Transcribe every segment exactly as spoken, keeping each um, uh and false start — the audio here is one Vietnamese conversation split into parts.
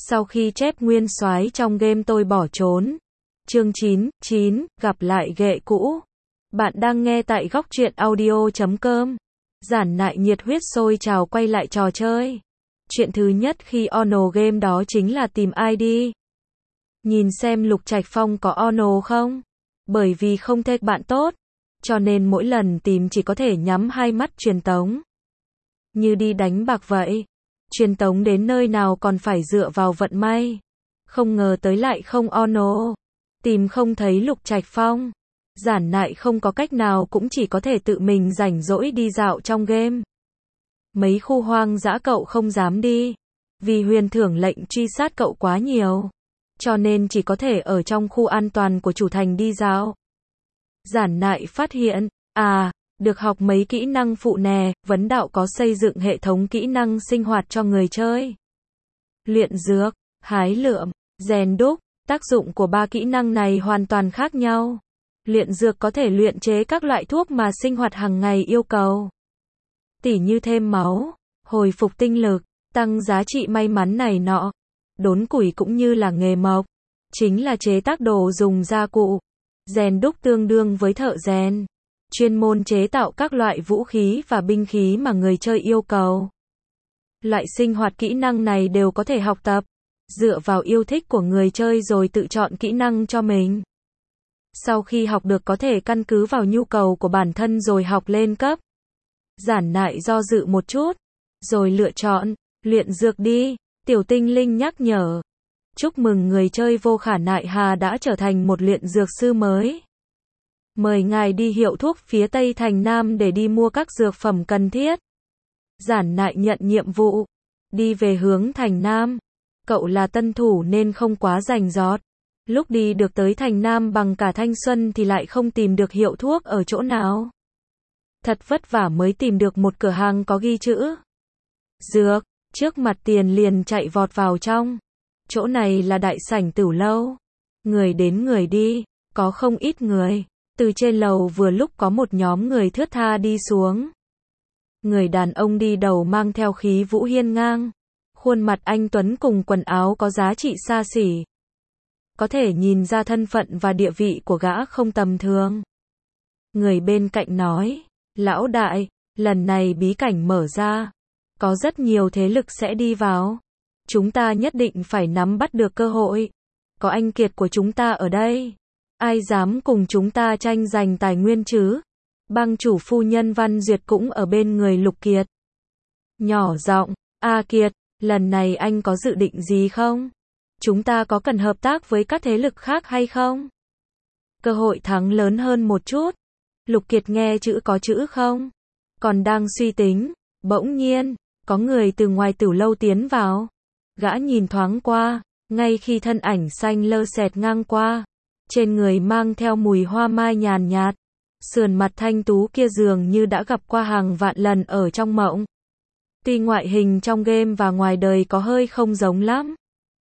Sau khi chép nguyên soái trong game tôi bỏ trốn. Chương chín, chín, gặp lại ghệ cũ. Bạn đang nghe tại góc truyện audio chấm com. Giản Nại nhiệt huyết sôi trào quay lại trò chơi. Chuyện thứ nhất khi Ono game đó chính là tìm i đê. Nhìn xem Lục Trạch Phong có Ono không? Bởi vì không thể bạn tốt, cho nên mỗi lần tìm chỉ có thể nhắm hai mắt truyền tống. Như đi đánh bạc vậy. Truyền tống đến nơi nào còn phải dựa vào vận may. Không ngờ tới lại không Ono. Tìm không thấy Lục Trạch Phong. Giản Nại không có cách nào cũng chỉ có thể tự mình rảnh rỗi đi dạo trong game. Mấy khu hoang dã cậu không dám đi. Vì huyền thưởng lệnh truy sát cậu quá nhiều. Cho nên chỉ có thể ở trong khu an toàn của chủ thành đi dạo. Giản Nại phát hiện, à, được học mấy kỹ năng phụ nè, vấn đạo có xây dựng hệ thống kỹ năng sinh hoạt cho người chơi. Luyện dược, hái lượm, rèn đúc, tác dụng của ba kỹ năng này hoàn toàn khác nhau. Luyện dược có thể luyện chế các loại thuốc mà sinh hoạt hàng ngày yêu cầu. Tỉ như thêm máu, hồi phục tinh lực, tăng giá trị may mắn này nọ. Đốn củi cũng như là nghề mộc, chính là chế tác đồ dùng gia cụ. Rèn đúc tương đương với thợ rèn, chuyên môn chế tạo các loại vũ khí và binh khí mà người chơi yêu cầu. Loại sinh hoạt kỹ năng này đều có thể học tập, dựa vào yêu thích của người chơi rồi tự chọn kỹ năng cho mình. Sau khi học được có thể căn cứ vào nhu cầu của bản thân rồi học lên cấp. Giản Nại do dự một chút, rồi lựa chọn, luyện dược đi. Tiểu tinh linh nhắc nhở. Chúc mừng người chơi Vô Khả Nại Hà đã trở thành một luyện dược sư mới. Mời ngài đi hiệu thuốc phía Tây Thành Nam để đi mua các dược phẩm cần thiết. Giản Nại nhận nhiệm vụ. Đi về hướng Thành Nam. Cậu là tân thủ nên không quá rành rọt. Lúc đi được tới Thành Nam bằng cả thanh xuân thì lại không tìm được hiệu thuốc ở chỗ nào. Thật vất vả mới tìm được một cửa hàng có ghi chữ dược. Trước mặt tiền liền chạy vọt vào trong. Chỗ này là đại sảnh tửu lâu. Người đến người đi, có không ít người. Từ trên lầu vừa lúc có một nhóm người thướt tha đi xuống. Người đàn ông đi đầu mang theo khí vũ hiên ngang. Khuôn mặt anh tuấn cùng quần áo có giá trị xa xỉ. Có thể nhìn ra thân phận và địa vị của gã không tầm thường. Người bên cạnh nói, lão đại, lần này bí cảnh mở ra. Có rất nhiều thế lực sẽ đi vào. Chúng ta nhất định phải nắm bắt được cơ hội. Có anh Kiệt của chúng ta ở đây. Ai dám cùng chúng ta tranh giành tài nguyên chứ? Bang chủ phu nhân Văn Duyệt cũng ở bên người Lục Kiệt. Nhỏ giọng, A Kiệt, lần này anh có dự định gì không? Chúng ta có cần hợp tác với các thế lực khác hay không? Cơ hội thắng lớn hơn một chút. Lục Kiệt nghe chữ có chữ không? Còn đang suy tính. Bỗng nhiên, có người từ ngoài tửu lâu tiến vào. Gã nhìn thoáng qua, ngay khi thân ảnh xanh lơ xẹt ngang qua. Trên người mang theo mùi hoa mai nhàn nhạt. Sườn mặt thanh tú kia dường như đã gặp qua hàng vạn lần ở trong mộng. Tuy ngoại hình trong game và ngoài đời có hơi không giống lắm.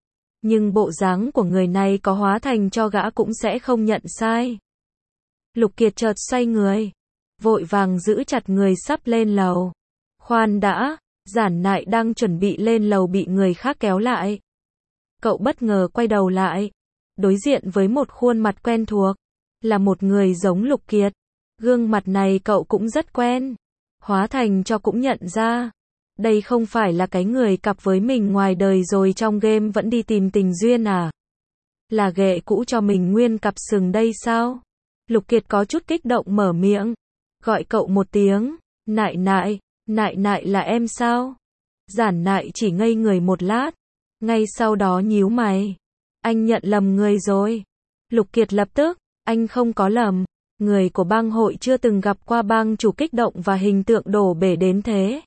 Nhưng bộ dáng của người này có hóa thành cho gã cũng sẽ không nhận sai. Lục Kiệt chợt xoay người. Vội vàng giữ chặt người sắp lên lầu. Khoan đã, Giản Nại đang chuẩn bị lên lầu bị người khác kéo lại. Cậu bất ngờ quay đầu lại. Đối diện với một khuôn mặt quen thuộc. Là một người giống Lục Kiệt. Gương mặt này cậu cũng rất quen. Hóa thành cho cũng nhận ra. Đây không phải là cái người cặp với mình ngoài đời rồi trong game vẫn đi tìm tình duyên à? Là ghệ cũ cho mình nguyên cặp sừng đây sao? Lục Kiệt có chút kích động mở miệng. Gọi cậu một tiếng. Nại Nại. Nại Nại là em sao? Giản Nại chỉ ngây người một lát. Ngay sau đó nhíu mày. Anh nhận lầm người rồi. Lục Kiệt lập tức. Anh không có lầm. Người của bang hội chưa từng gặp qua bang chủ kích động và hình tượng đổ bể đến thế.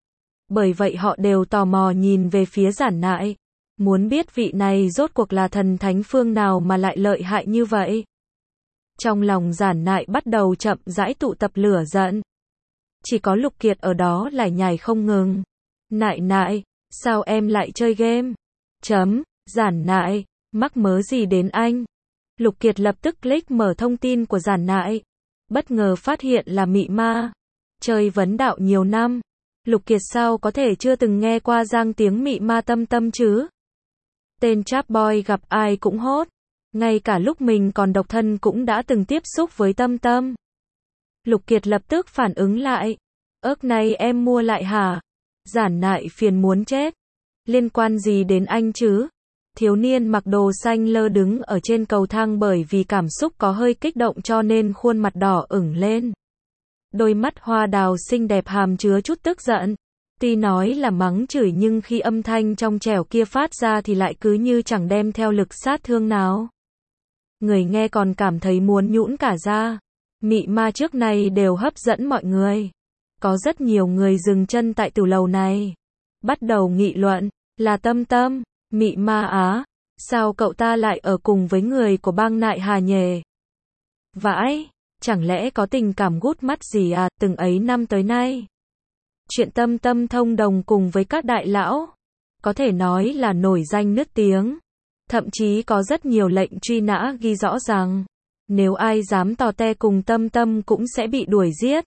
Bởi vậy họ đều tò mò nhìn về phía Giản Nại. Muốn biết vị này rốt cuộc là thần thánh phương nào mà lại lợi hại như vậy. Trong lòng Giản Nại bắt đầu chậm rãi tụ tập lửa giận. Chỉ có Lục Kiệt ở đó lải nhải không ngừng. Nại Nại, sao em lại chơi game? Chấm, Giản Nại, mắc mớ gì đến anh? Lục Kiệt lập tức click mở thông tin của Giản Nại. Bất ngờ phát hiện là mị ma. Chơi vấn đạo nhiều năm. Lục Kiệt sao có thể chưa từng nghe qua giang tiếng mị ma tâm tâm chứ? Tên trap boy gặp ai cũng hốt. Ngay cả lúc mình còn độc thân cũng đã từng tiếp xúc với Tâm Tâm. Lục Kiệt lập tức phản ứng lại. Ớt này em mua lại hả? Giản Nại phiền muốn chết. Liên quan gì đến anh chứ? Thiếu niên mặc đồ xanh lơ đứng ở trên cầu thang bởi vì cảm xúc có hơi kích động cho nên khuôn mặt đỏ ửng lên. Đôi mắt hoa đào xinh đẹp hàm chứa chút tức giận. Tuy nói là mắng chửi nhưng khi âm thanh trong trẻo kia phát ra thì lại cứ như chẳng đem theo lực sát thương nào. Người nghe còn cảm thấy muốn nhũn cả da. Mị ma trước này đều hấp dẫn mọi người. Có rất nhiều người dừng chân tại tử lầu này. Bắt đầu nghị luận, là Tâm Tâm, mị ma á, sao cậu ta lại ở cùng với người của bang Nại Hà nhề? Vãi, chẳng lẽ có tình cảm gút mắt gì à, từng ấy năm tới nay. Chuyện Tâm Tâm thông đồng cùng với các đại lão, có thể nói là nổi danh nức tiếng. Thậm chí có rất nhiều lệnh truy nã ghi rõ rằng, nếu ai dám tò te cùng Tâm Tâm cũng sẽ bị đuổi giết.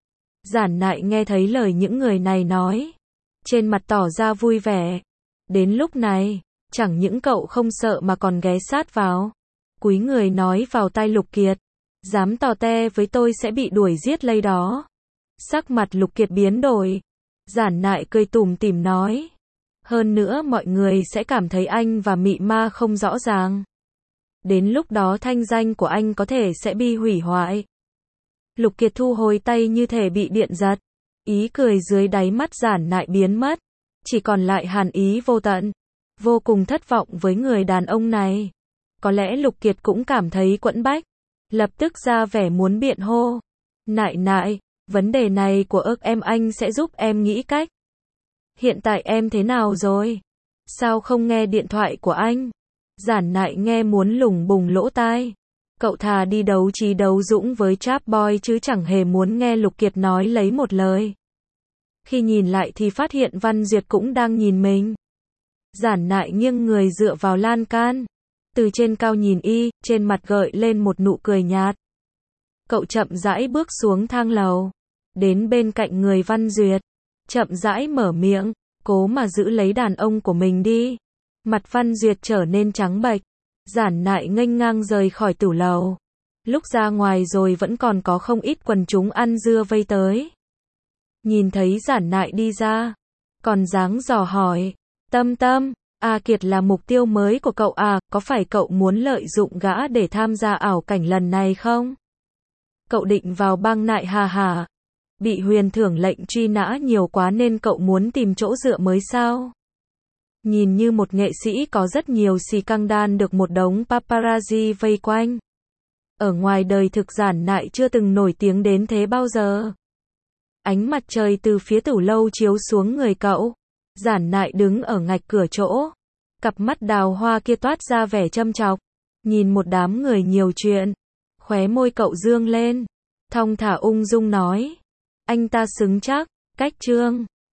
Giản Nại nghe thấy lời những người này nói, trên mặt tỏ ra vui vẻ. Đến lúc này, chẳng những cậu không sợ mà còn ghé sát vào, cúi người nói vào tai Lục Kiệt, dám tò te với tôi sẽ bị đuổi giết lây đó. Sắc mặt Lục Kiệt biến đổi. Giản Nại cười tủm tỉm nói, hơn nữa mọi người sẽ cảm thấy anh và mị ma không rõ ràng. Đến lúc đó thanh danh của anh có thể sẽ bị hủy hoại. Lục Kiệt thu hồi tay như thể bị điện giật. Ý cười dưới đáy mắt Giản Nại biến mất. Chỉ còn lại hàn ý vô tận. Vô cùng thất vọng với người đàn ông này. Có lẽ Lục Kiệt cũng cảm thấy quẫn bách. Lập tức ra vẻ muốn biện hô. Nại Nại, vấn đề này của ức em anh sẽ giúp em nghĩ cách. Hiện tại em thế nào rồi? Sao không nghe điện thoại của anh? Giản Nại nghe muốn lủng bùng lỗ tai. Cậu thà đi đấu trí đấu dũng với trap boy chứ chẳng hề muốn nghe Lục Kiệt nói lấy một lời. Khi nhìn lại thì phát hiện Văn Duyệt cũng đang nhìn mình. Giản Nại nghiêng người dựa vào lan can. Từ trên cao nhìn y, trên mặt gợi lên một nụ cười nhạt. Cậu chậm rãi bước xuống thang lầu. Đến bên cạnh người Văn Duyệt. Chậm rãi mở miệng. Cố mà giữ lấy đàn ông của mình đi. Mặt Văn Duyệt trở nên trắng bệch. Giản Nại nghênh ngang rời khỏi tử lầu. Lúc ra ngoài rồi vẫn còn có không ít quần chúng ăn dưa vây tới. Nhìn thấy Giản Nại đi ra, còn dáng dò hỏi, Tâm Tâm, A Kiệt là mục tiêu mới của cậu à, có phải cậu muốn lợi dụng gã để tham gia ảo cảnh lần này không? Cậu định vào bang Nại Hà hả? Bị Huyền thưởng lệnh truy nã nhiều quá nên cậu muốn tìm chỗ dựa mới sao? Nhìn như một nghệ sĩ có rất nhiều xì căng đan được một đống paparazzi vây quanh. Ở ngoài đời thực Giản Nại chưa từng nổi tiếng đến thế bao giờ. Ánh mặt trời từ phía tử lâu chiếu xuống người cậu. Giản Nại đứng ở ngạch cửa chỗ. Cặp mắt đào hoa kia toát ra vẻ châm chọc. Nhìn một đám người nhiều chuyện. Khóe môi cậu dương lên. Thong thả ung dung nói. Anh ta xứng chắc. Cách trương.